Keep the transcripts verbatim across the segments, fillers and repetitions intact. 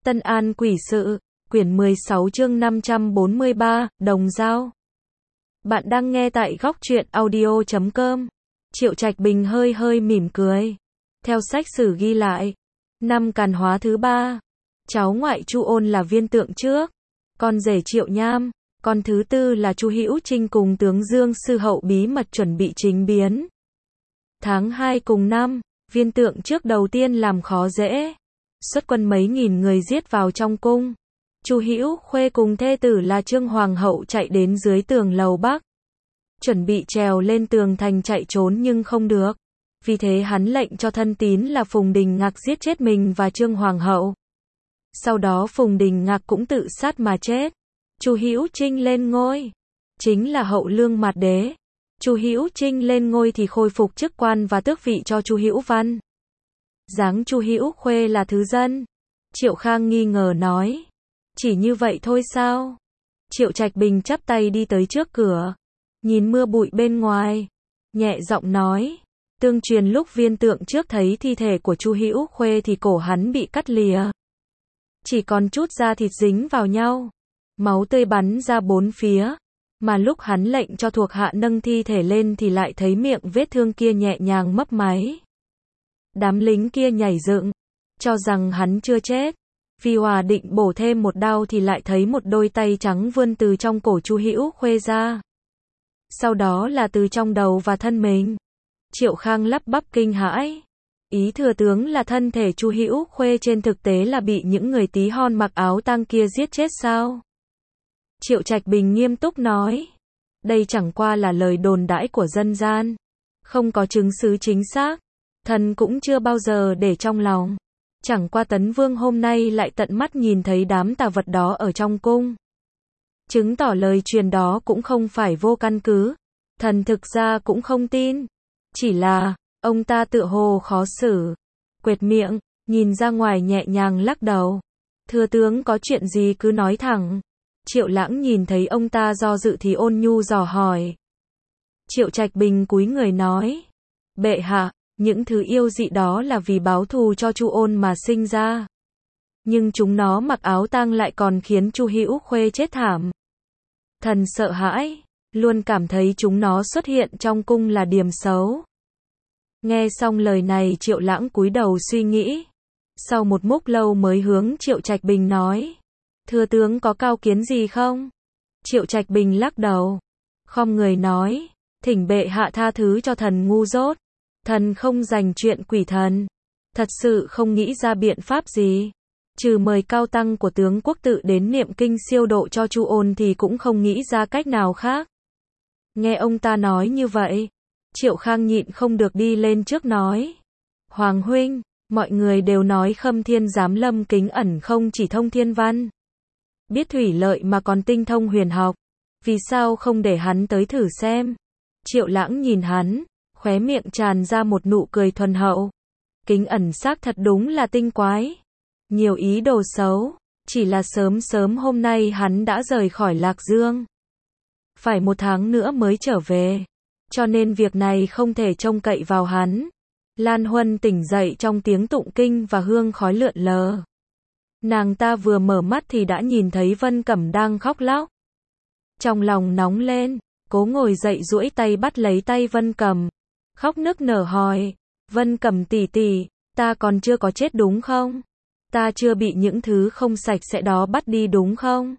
Tân An Quỷ Sự, quyển mười sáu chương năm trăm bốn mươi ba, Đồng Dao. Bạn đang nghe tại góc truyện audio chấm com. Triệu Trạch Bình hơi hơi mỉm cười. Theo sách sử ghi lại, năm Càn Hóa thứ ba, cháu ngoại Chu Ôn là Viên Tượng trước, con rể Triệu Nham, con thứ tư là Chu Hữu Trinh cùng tướng Dương Sư Hậu bí mật chuẩn bị chính biến. Tháng hai cùng năm, Viên Tượng trước đầu tiên làm khó dễ, xuất quân mấy nghìn người giết vào trong cung. Chu Hữu Khuê cùng thê tử là Trương Hoàng hậu chạy đến dưới tường lầu Bắc, chuẩn bị trèo lên tường thành chạy trốn nhưng không được. Vì thế hắn lệnh cho thân tín là Phùng Đình Ngạc giết chết mình và Trương Hoàng hậu. Sau đó Phùng Đình Ngạc cũng tự sát mà chết. Chu Hữu Trinh lên ngôi, chính là Hậu Lương Mạt Đế. Chu Hữu Trinh lên ngôi thì khôi phục chức quan và tước vị cho Chu Hữu Văn. Giáng Chu Hữu Khuê là thứ dân. Triệu Khang nghi ngờ nói, chỉ như vậy thôi sao? Triệu Trạch Bình chắp tay đi tới trước cửa, nhìn mưa bụi bên ngoài, nhẹ giọng nói, tương truyền lúc Viên Tượng trước thấy thi thể của Chu Hữu Khuê thì cổ hắn bị cắt lìa, chỉ còn chút da thịt dính vào nhau, máu tươi bắn ra bốn phía, mà lúc hắn lệnh cho thuộc hạ nâng thi thể lên thì lại thấy miệng vết thương kia nhẹ nhàng mấp máy. Đám lính kia nhảy dựng, cho rằng hắn chưa chết. Vì Hòa định bổ thêm một đao thì lại thấy một đôi tay trắng vươn từ trong cổ Chu Hữu Khuê ra. Sau đó là từ trong đầu và thân mình. Triệu Khang lắp bắp kinh hãi. Ý thừa tướng là thân thể Chu Hữu Khuê trên thực tế là bị những người tí hon mặc áo tang kia giết chết sao? Triệu Trạch Bình nghiêm túc nói, đây chẳng qua là lời đồn đãi của dân gian, không có chứng cứ chính xác, thần cũng chưa bao giờ để trong lòng. Chẳng qua Tấn Vương hôm nay lại tận mắt nhìn thấy đám tà vật đó ở trong cung, chứng tỏ lời truyền đó cũng không phải vô căn cứ. Thần thực ra cũng không tin, chỉ là ông ta tựa hồ khó xử, quệt miệng, nhìn ra ngoài nhẹ nhàng lắc đầu. Thưa tướng có chuyện gì cứ nói thẳng. Triệu Lãng nhìn thấy ông ta do dự thì ôn nhu dò hỏi. Triệu Trạch Bình cúi người nói, bệ hạ, những thứ yêu dị đó là vì báo thù cho Chu Ôn mà sinh ra. Nhưng chúng nó mặc áo tang lại còn khiến Chu Hữu Khuê chết thảm. Thần sợ hãi, luôn cảm thấy chúng nó xuất hiện trong cung là điểm xấu. Nghe xong lời này Triệu Lãng cúi đầu suy nghĩ. Sau một lúc lâu mới hướng Triệu Trạch Bình nói, thưa tướng có cao kiến gì không? Triệu Trạch Bình lắc đầu, khom người nói, thỉnh bệ hạ tha thứ cho thần ngu dốt. Thần không dành chuyện quỷ thần, thật sự không nghĩ ra biện pháp gì, trừ mời cao tăng của tướng quốc tự đến niệm kinh siêu độ cho Chu Ôn thì cũng không nghĩ ra cách nào khác. Nghe ông ta nói như vậy, Triệu Khang nhịn không được đi lên trước nói, Hoàng huynh, mọi người đều nói Khâm Thiên Giám Lâm Kính Ẩn không chỉ thông thiên văn, biết thủy lợi mà còn tinh thông huyền học, vì sao không để hắn tới thử xem? Triệu Lãng nhìn hắn, khóe miệng tràn ra một nụ cười thuần hậu. Kính Ẩn xác thật đúng là tinh quái, nhiều ý đồ xấu, chỉ là sớm sớm hôm nay hắn đã rời khỏi Lạc Dương, phải một tháng nữa mới trở về, cho nên việc này không thể trông cậy vào hắn. Lan Huân tỉnh dậy trong tiếng tụng kinh và hương khói lượn lờ. Nàng ta vừa mở mắt thì đã nhìn thấy Vân Cẩm đang khóc lóc. Trong lòng nóng lên, cố ngồi dậy duỗi tay bắt lấy tay Vân Cẩm, khóc nức nở hỏi, Vân Cẩm tỷ tỷ, ta còn chưa có chết đúng không? Ta chưa bị những thứ không sạch sẽ đó bắt đi đúng không?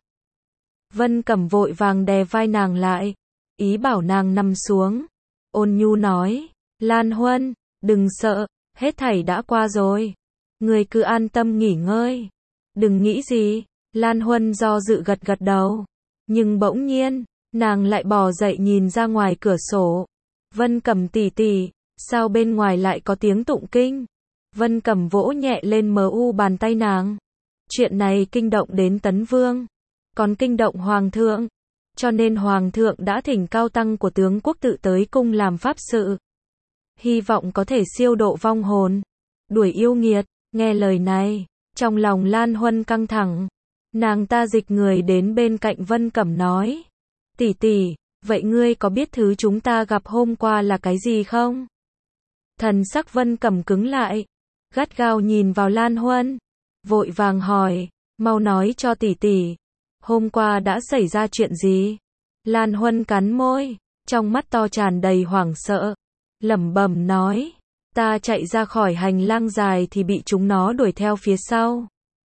Vân Cẩm vội vàng đè vai nàng lại, ý bảo nàng nằm xuống. Ôn nhu nói, Lan Huân, đừng sợ, hết thảy đã qua rồi. Người cứ an tâm nghỉ ngơi. Đừng nghĩ gì. Lan Huân do dự gật gật đầu. Nhưng bỗng nhiên, nàng lại bò dậy nhìn ra ngoài cửa sổ. Vân Cẩm tỷ tỷ, sao bên ngoài lại có tiếng tụng kinh? Vân Cẩm vỗ nhẹ lên mờ u bàn tay nàng. Chuyện này kinh động đến Tấn Vương, còn kinh động Hoàng thượng, cho nên Hoàng thượng đã thỉnh cao tăng của tướng quốc tự tới cung làm pháp sự, hy vọng có thể siêu độ vong hồn, đuổi yêu nghiệt. Nghe lời này, trong lòng Lan Huân căng thẳng, nàng ta dịch người đến bên cạnh Vân Cẩm nói, tỷ tỷ, vậy ngươi có biết thứ chúng ta gặp hôm qua là cái gì không? Thần sắc Vân Cẩm cứng lại, gắt gao nhìn vào Lan Huân, vội vàng hỏi, Mau nói cho tỷ tỷ, hôm qua đã xảy ra chuyện gì? Lan Huân cắn môi, trong mắt to tràn đầy hoảng sợ, lẩm bẩm nói, ta chạy ra khỏi hành lang dài thì bị chúng nó đuổi theo phía sau.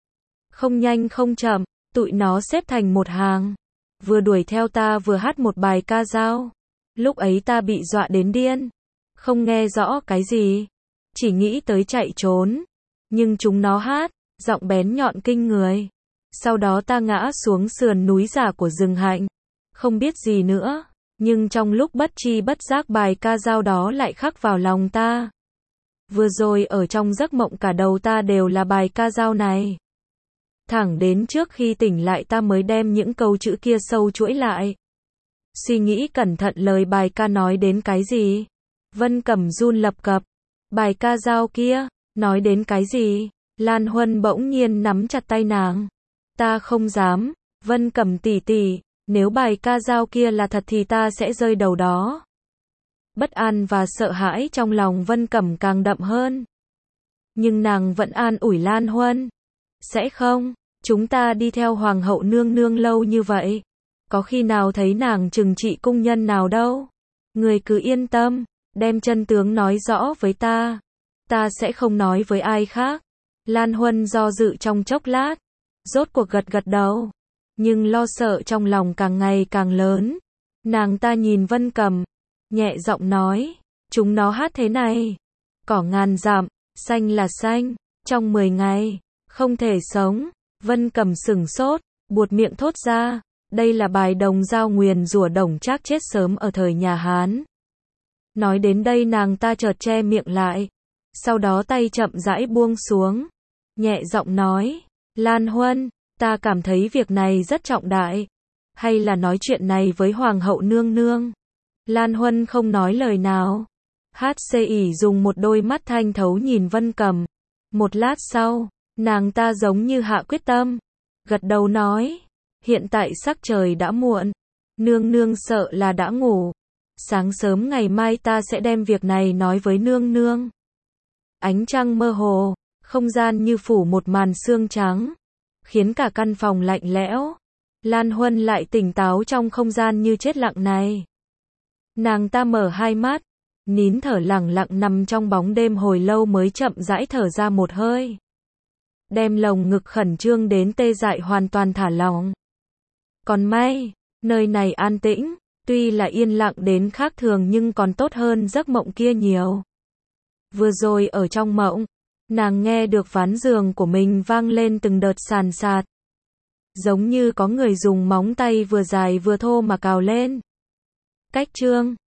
Không nhanh không chậm, tụi nó xếp thành một hàng, vừa đuổi theo ta vừa hát một bài ca dao. Lúc ấy ta bị dọa đến điên, không nghe rõ cái gì, chỉ nghĩ tới chạy trốn, nhưng chúng nó hát, giọng bén nhọn kinh người. Sau đó ta ngã xuống sườn núi giả của rừng hạnh, không biết gì nữa, nhưng trong lúc bất tri bất giác bài ca dao đó lại khắc vào lòng ta. Vừa rồi ở trong giấc mộng cả đầu ta đều là bài ca dao này. Thẳng đến trước khi tỉnh lại ta mới đem những câu chữ kia sâu chuỗi lại. Suy nghĩ cẩn thận lời bài ca nói đến cái gì. Vân Cẩm run lập cập. Bài ca dao kia, nói đến cái gì? Lan Huân bỗng nhiên nắm chặt tay nàng. Ta không dám, Vân Cẩm tỷ tỷ, nếu bài ca dao kia là thật thì ta sẽ rơi đầu đó. Bất an và sợ hãi trong lòng Vân Cẩm càng đậm hơn. Nhưng nàng vẫn an ủi Lan Huân. Sẽ không, chúng ta đi theo Hoàng hậu nương nương lâu như vậy. Có khi nào thấy nàng trừng trị cung nhân nào đâu. Người cứ yên tâm, đem chân tướng nói rõ với ta. Ta sẽ không nói với ai khác. Lan Huân do dự trong chốc lát, rốt cuộc gật gật đầu. Nhưng lo sợ trong lòng càng ngày càng lớn. Nàng ta nhìn Vân Cẩm, nhẹ giọng nói, chúng nó hát thế này. Cỏ ngàn dặm, xanh là xanh, trong mười ngày, không thể sống. Vân Cẩm sửng sốt, buột miệng thốt ra, đây là bài đồng dao nguyền rủa Đổng Trác chết sớm ở thời nhà Hán. Nói đến đây nàng ta chợt che miệng lại, sau đó tay chậm rãi buông xuống, nhẹ giọng nói, Lan Huân, ta cảm thấy việc này rất trọng đại, hay là nói chuyện này với Hoàng hậu nương nương. Lan Huân không nói lời nào, hát xê ỉ dùng một đôi mắt thanh thấu nhìn Vân Cẩm. Một lát sau, nàng ta giống như hạ quyết tâm, gật đầu nói, hiện tại sắc trời đã muộn, nương nương sợ là đã ngủ, sáng sớm ngày mai ta sẽ đem việc này nói với nương nương. Ánh trăng mơ hồ, không gian như phủ một màn sương trắng, khiến cả căn phòng lạnh lẽo. Lan Huân lại tỉnh táo trong không gian như chết lặng này. Nàng ta mở hai mắt, nín thở lặng lặng nằm trong bóng đêm hồi lâu mới chậm rãi thở ra một hơi. Đem lồng ngực khẩn trương đến tê dại hoàn toàn thả lỏng. Còn may, nơi này an tĩnh, tuy là yên lặng đến khác thường nhưng còn tốt hơn giấc mộng kia nhiều. Vừa rồi ở trong mộng, nàng nghe được ván giường của mình vang lên từng đợt sàn sạt. Giống như có người dùng móng tay vừa dài vừa thô mà cào lên. Cách chương